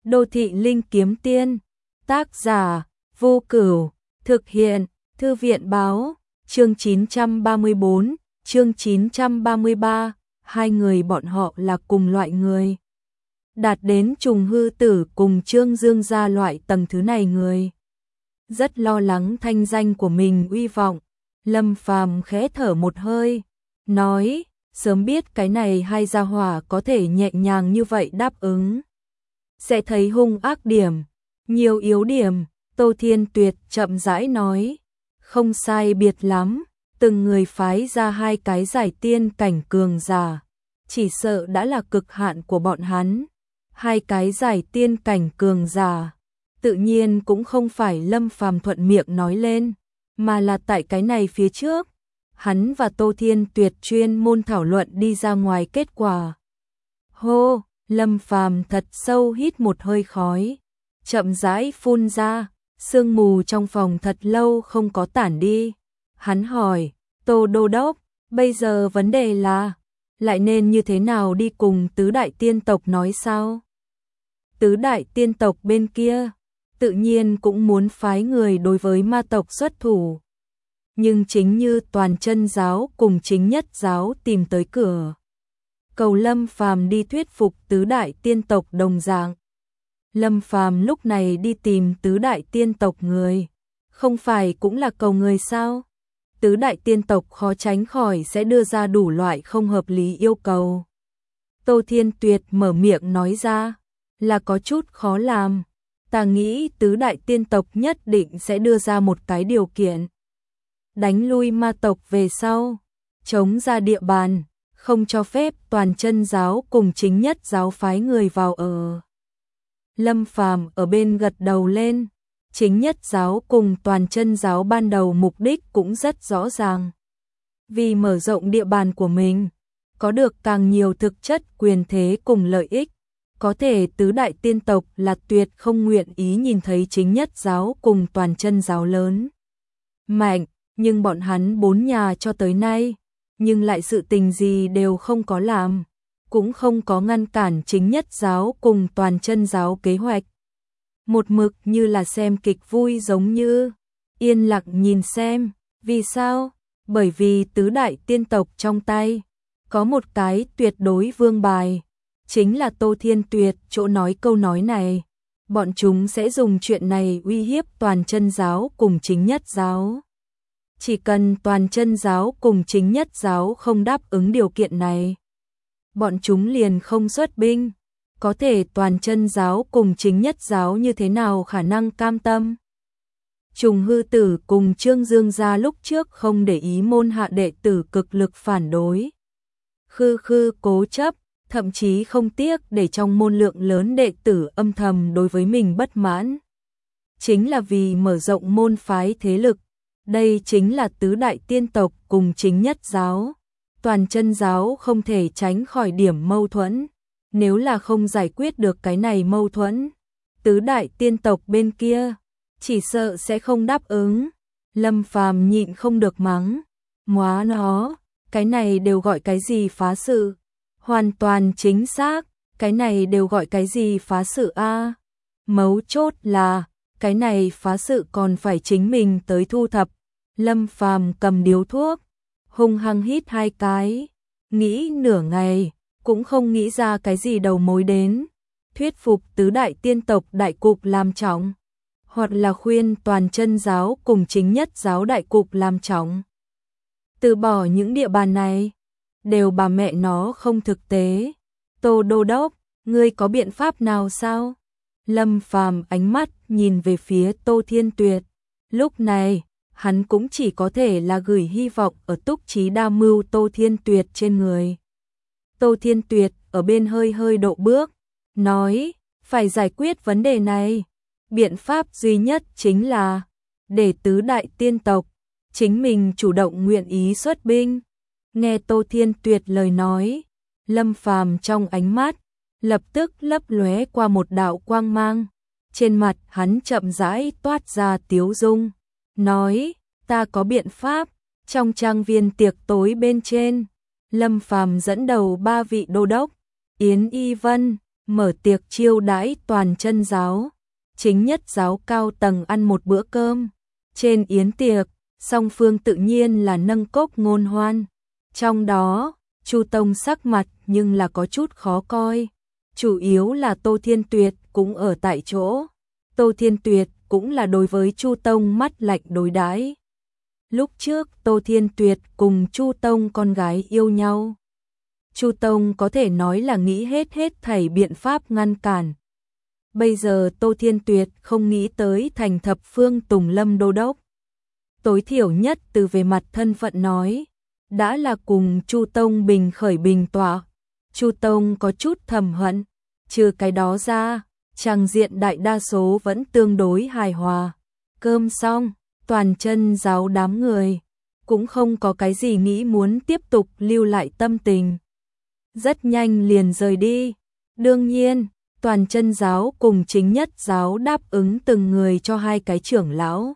Đô thị linh kiếm tiên, tác giả, Vô Cửu, thực hiện, Thư viện báo, chương 934, chương 933, hai người bọn họ là cùng loại người. Đạt đến trùng hư tử cùng Trương Dương gia loại tầng thứ này người. Rất lo lắng thanh danh của mình uy vọng, Lâm Phàm khẽ thở một hơi, nói, sớm biết cái này hai gia hỏa có thể nhẹ nhàng như vậy đáp ứng. Sẽ thấy hung ác điểm, nhiều yếu điểm, Tô Thiên Tuyệt chậm rãi nói, không sai biệt lắm, từng người phái ra hai cái giải tiên cảnh cường giả, chỉ sợ đã là cực hạn của bọn hắn. Hai cái giải tiên cảnh cường giả, tự nhiên cũng không phải Lâm Phàm thuận miệng nói lên, mà là tại cái này phía trước, hắn và Tô Thiên Tuyệt chuyên môn thảo luận đi ra ngoài kết quả. Hô, Lâm Phàm thật sâu hít một hơi khói, chậm rãi phun ra, sương mù trong phòng thật lâu không có tản đi. Hắn hỏi, Tô Đô Đốc, bây giờ vấn đề là, lại nên như thế nào đi cùng tứ đại tiên tộc nói sao? Tứ đại tiên tộc bên kia, tự nhiên cũng muốn phái người đối với ma tộc xuất thủ. Nhưng chính như Toàn Chân giáo cùng Chính Nhất giáo tìm tới cửa, cầu Lâm Phàm đi thuyết phục tứ đại tiên tộc đồng dạng. Lâm Phàm lúc này đi tìm tứ đại tiên tộc người, không phải cũng là cầu người sao? Tứ đại tiên tộc khó tránh khỏi sẽ đưa ra đủ loại không hợp lý yêu cầu. Tô Thiên Tuyệt mở miệng nói ra, là có chút khó làm. Ta nghĩ tứ đại tiên tộc nhất định sẽ đưa ra một cái điều kiện. Đánh lui ma tộc về sau, chống ra địa bàn, không cho phép Toàn Chân giáo cùng Chính Nhất giáo phái người vào ở. Lâm Phàm ở bên gật đầu lên, Chính Nhất giáo cùng Toàn Chân giáo ban đầu mục đích cũng rất rõ ràng. Vì mở rộng địa bàn của mình, có được càng nhiều thực chất quyền thế cùng lợi ích, có thể tứ đại tiên tộc là tuyệt không nguyện ý nhìn thấy Chính Nhất giáo cùng Toàn Chân giáo lớn mạnh, nhưng bọn hắn bốn nhà cho tới nay, nhưng lại sự tình gì đều không có làm, cũng không có ngăn cản Chính Nhất giáo cùng Toàn Chân giáo kế hoạch. Một mực như là xem kịch vui giống như, yên lặng nhìn xem, vì sao? Bởi vì tứ đại tiên tộc trong tay, có một cái tuyệt đối vương bài, chính là Tô Thiên Tuyệt chỗ nói câu nói này. Bọn chúng sẽ dùng chuyện này uy hiếp Toàn Chân giáo cùng Chính Nhất giáo. Chỉ cần Toàn Chân giáo cùng Chính Nhất giáo không đáp ứng điều kiện này, bọn chúng liền không xuất binh. Có thể Toàn Chân giáo cùng Chính Nhất giáo như thế nào khả năng cam tâm? Trùng hư tử cùng Trương Dương gia lúc trước không để ý môn hạ đệ tử cực lực phản đối. Khư cố chấp, thậm chí không tiếc để trong môn lượng lớn đệ tử âm thầm đối với mình bất mãn. Chính là vì mở rộng môn phái thế lực. Đây chính là tứ đại tiên tộc cùng Chính Nhất giáo. Toàn Chân giáo không thể tránh khỏi điểm mâu thuẫn. Nếu là không giải quyết được cái này mâu thuẫn, tứ đại tiên tộc bên kia chỉ sợ sẽ không đáp ứng. Lâm Phàm nhịn không được mắng, móa nó, cái này đều gọi cái gì phá sự? Hoàn toàn chính xác, cái này đều gọi cái gì phá sự a? Mấu chốt là, cái này phá sự còn phải chính mình tới thu thập. Lâm Phàm cầm điếu thuốc, hung hăng hít hai cái, nghĩ nửa ngày, cũng không nghĩ ra cái gì đầu mối đến. Thuyết phục tứ đại tiên tộc đại cục làm trọng, hoặc là khuyên Toàn Chân giáo cùng Chính Nhất giáo đại cục làm trọng. Từ bỏ những địa bàn này, đều bà mẹ nó không thực tế. Tô Đô Đốc, ngươi có biện pháp nào sao? Lâm Phàm ánh mắt nhìn về phía Tô Thiên Tuyệt. Lúc này, hắn cũng chỉ có thể là gửi hy vọng ở túc trí đa mưu Tô Thiên Tuyệt trên người. Tô Thiên Tuyệt ở bên hơi độ bước, nói, phải giải quyết vấn đề này. Biện pháp duy nhất chính là để tứ đại tiên tộc chính mình chủ động nguyện ý xuất binh. Nghe Tô Thiên Tuyệt lời nói, Lâm Phàm trong ánh mắt lập tức lấp lóe qua một đạo quang mang. Trên mặt hắn chậm rãi toát ra tiếu dung, nói, ta có biện pháp. Trong trang viên tiệc tối bên trên, Lâm Phàm dẫn đầu ba vị đô đốc, Yến Y Vân, mở tiệc chiêu đãi toàn chân giáo, chính nhất giáo cao tầng ăn một bữa cơm. Trên yến tiệc, song phương tự nhiên là nâng cốc ngôn hoan. Trong đó, Chu Tông sắc mặt nhưng là có chút khó coi. Chủ yếu là Tô Thiên Tuyệt cũng ở tại chỗ. Tô Thiên Tuyệt cũng là đối với Chu Tông mắt lạnh đối đãi. Lúc trước Tô Thiên Tuyệt cùng Chu Tông con gái yêu nhau. Chu Tông có thể nói là nghĩ hết thảy biện pháp ngăn cản. Bây giờ Tô Thiên Tuyệt không nghĩ tới thành thập phương Tùng Lâm đô đốc. Tối thiểu nhất từ về mặt thân phận nói, đã là cùng Chu Tông bình khởi bình tọa. Chu Tông có chút thầm hận, trừ cái đó ra, tràng diện đại đa số vẫn tương đối hài hòa. Cơm xong, toàn chân giáo đám người cũng không có cái gì nghĩ muốn tiếp tục lưu lại tâm tình. Rất nhanh liền rời đi. Đương nhiên, toàn chân giáo cùng chính nhất giáo đáp ứng từng người cho 2 cái trưởng lão.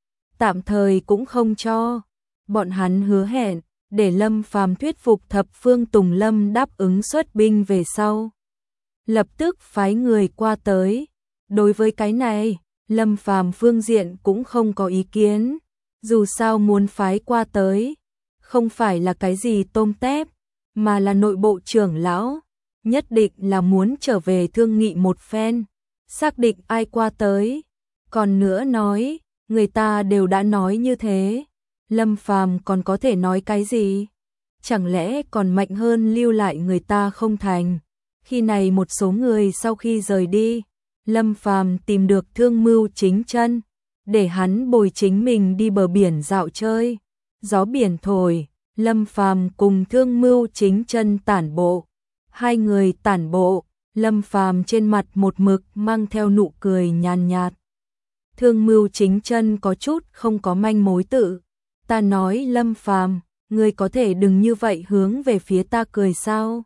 Tạm thời cũng không cho. Bọn hắn hứa hẹn, để Lâm Phàm thuyết phục thập phương Tùng Lâm đáp ứng xuất binh về sau. Lập tức phái người qua tới. Đối với cái này, Lâm Phàm phương diện cũng không có ý kiến. Dù sao muốn phái qua tới, không phải là cái gì tôm tép, mà là nội bộ trưởng lão. Nhất định là muốn trở về thương nghị một phen, xác định ai qua tới. Còn nữa nói, người ta đều đã nói như thế, Lâm Phàm còn có thể nói cái gì? Chẳng lẽ còn mạnh hơn lưu lại người ta không thành? Khi này một số người sau khi rời đi, Lâm Phàm tìm được Thương Mưu Chính Chân, để hắn bồi chính mình đi bờ biển dạo chơi. Gió biển thổi, Lâm Phàm cùng Thương Mưu Chính Chân tản bộ. 2 người tản bộ, Lâm Phàm trên mặt một mực mang theo nụ cười nhàn nhạt. Thương Mưu Chính Chân có chút không có manh mối tự. Ta nói Lâm Phàm, ngươi có thể đừng như vậy hướng về phía ta cười sao?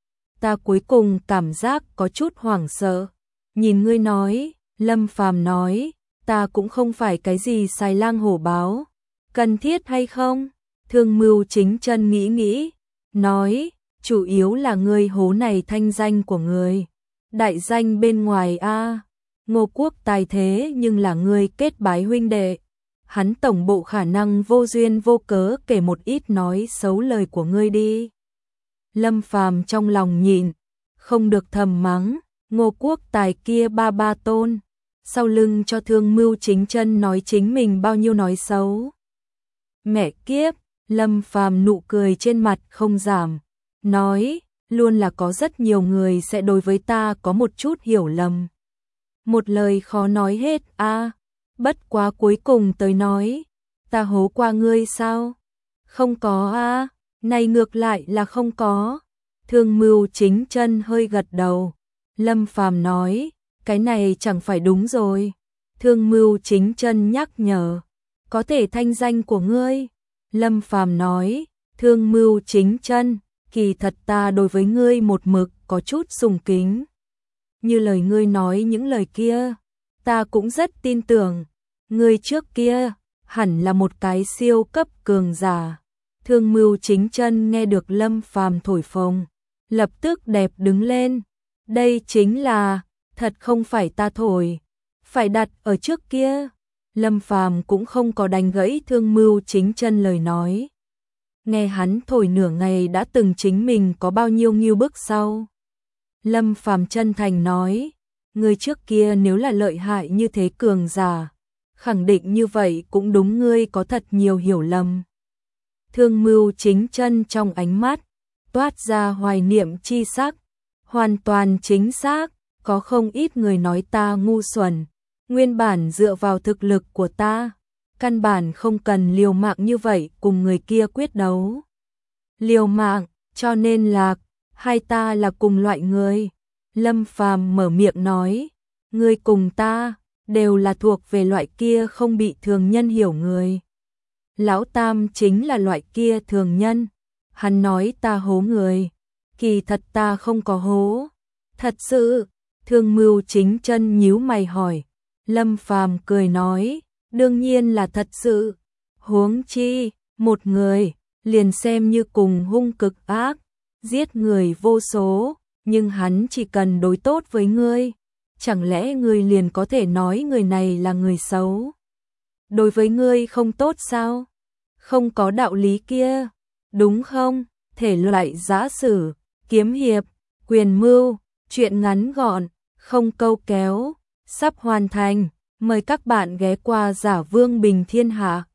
Ta cuối cùng cảm giác có chút hoảng sợ. Nhìn ngươi nói, Lâm Phàm nói, ta cũng không phải cái gì xài lang hổ báo. Cần thiết hay không? Thương Mưu Chính Chân nghĩ, nói, chủ yếu là ngươi hố này thanh danh của ngươi. Đại danh bên ngoài a, Ngô Quốc Tài thế nhưng là ngươi kết bái huynh đệ. Hắn tổng bộ khả năng vô duyên vô cớ kể một ít nói xấu lời của ngươi đi. Lâm Phàm trong lòng nhìn, không được thầm mắng, Ngô Quốc Tài kia ba tôn, sau lưng cho Thương Mưu Chính Chân nói chính mình bao nhiêu nói xấu. Mẹ kiếp, Lâm Phàm nụ cười trên mặt không giảm, nói, luôn là có rất nhiều người sẽ đối với ta có một chút hiểu lầm. Một lời khó nói hết a. Bất quá cuối cùng tới nói, ta hố qua ngươi sao? Không có a, này ngược lại là không có. Thương Mưu Chính Chân hơi gật đầu. Lâm Phàm nói, cái này chẳng phải đúng rồi. Thương Mưu Chính Chân nhắc nhở, có thể thanh danh của ngươi. Lâm Phàm nói, Thương Mưu Chính Chân, kỳ thật ta đối với ngươi một mực có chút sùng kính. Như lời ngươi nói những lời kia, ta cũng rất tin tưởng. Ngươi trước kia hẳn là một cái siêu cấp cường giả. Thương Mưu Chính Chân nghe được Lâm Phàm thổi phồng, lập tức đẹp đứng lên. Đây chính là, thật không phải ta thổi, phải đặt ở trước kia. Lâm Phàm cũng không có đánh gãy Thương Mưu Chính Chân lời nói. Nghe hắn thổi nửa ngày đã từng chính mình có bao nhiêu nghiêu bức sau. Lâm Phàm chân thành nói, ngươi trước kia nếu là lợi hại như thế cường giả, khẳng định như vậy cũng đúng, ngươi có thật nhiều hiểu lầm. Thương Mưu Chính Chân trong ánh mắt toát ra hoài niệm chi sắc, hoàn toàn chính xác, có không ít người nói ta ngu xuẩn, nguyên bản dựa vào thực lực của ta, căn bản không cần liều mạng như vậy cùng người kia quyết đấu. Liều mạng, cho nên là hai ta là cùng loại người. Lâm Phàm mở miệng nói, ngươi cùng ta đều là thuộc về loại kia không bị thường nhân hiểu người. Lão Tam chính là loại kia thường nhân. Hắn nói ta hố người, kỳ thật ta không có hố. Thật sự? Thương Mưu Chính Chân nhíu mày hỏi. Lâm Phàm cười nói, đương nhiên là thật sự. Huống chi, một người, liền xem như cùng hung cực ác, giết người vô số, nhưng hắn chỉ cần đối tốt với ngươi, chẳng lẽ ngươi liền có thể nói người này là người xấu? Đối với ngươi không tốt sao? Không có đạo lý kia, đúng không? Thể loại giã sử, kiếm hiệp, quyền mưu, truyện ngắn gọn, không câu kéo, sắp hoàn thành. Mời các bạn ghé qua Giả Vương Bình Thiên Hạ.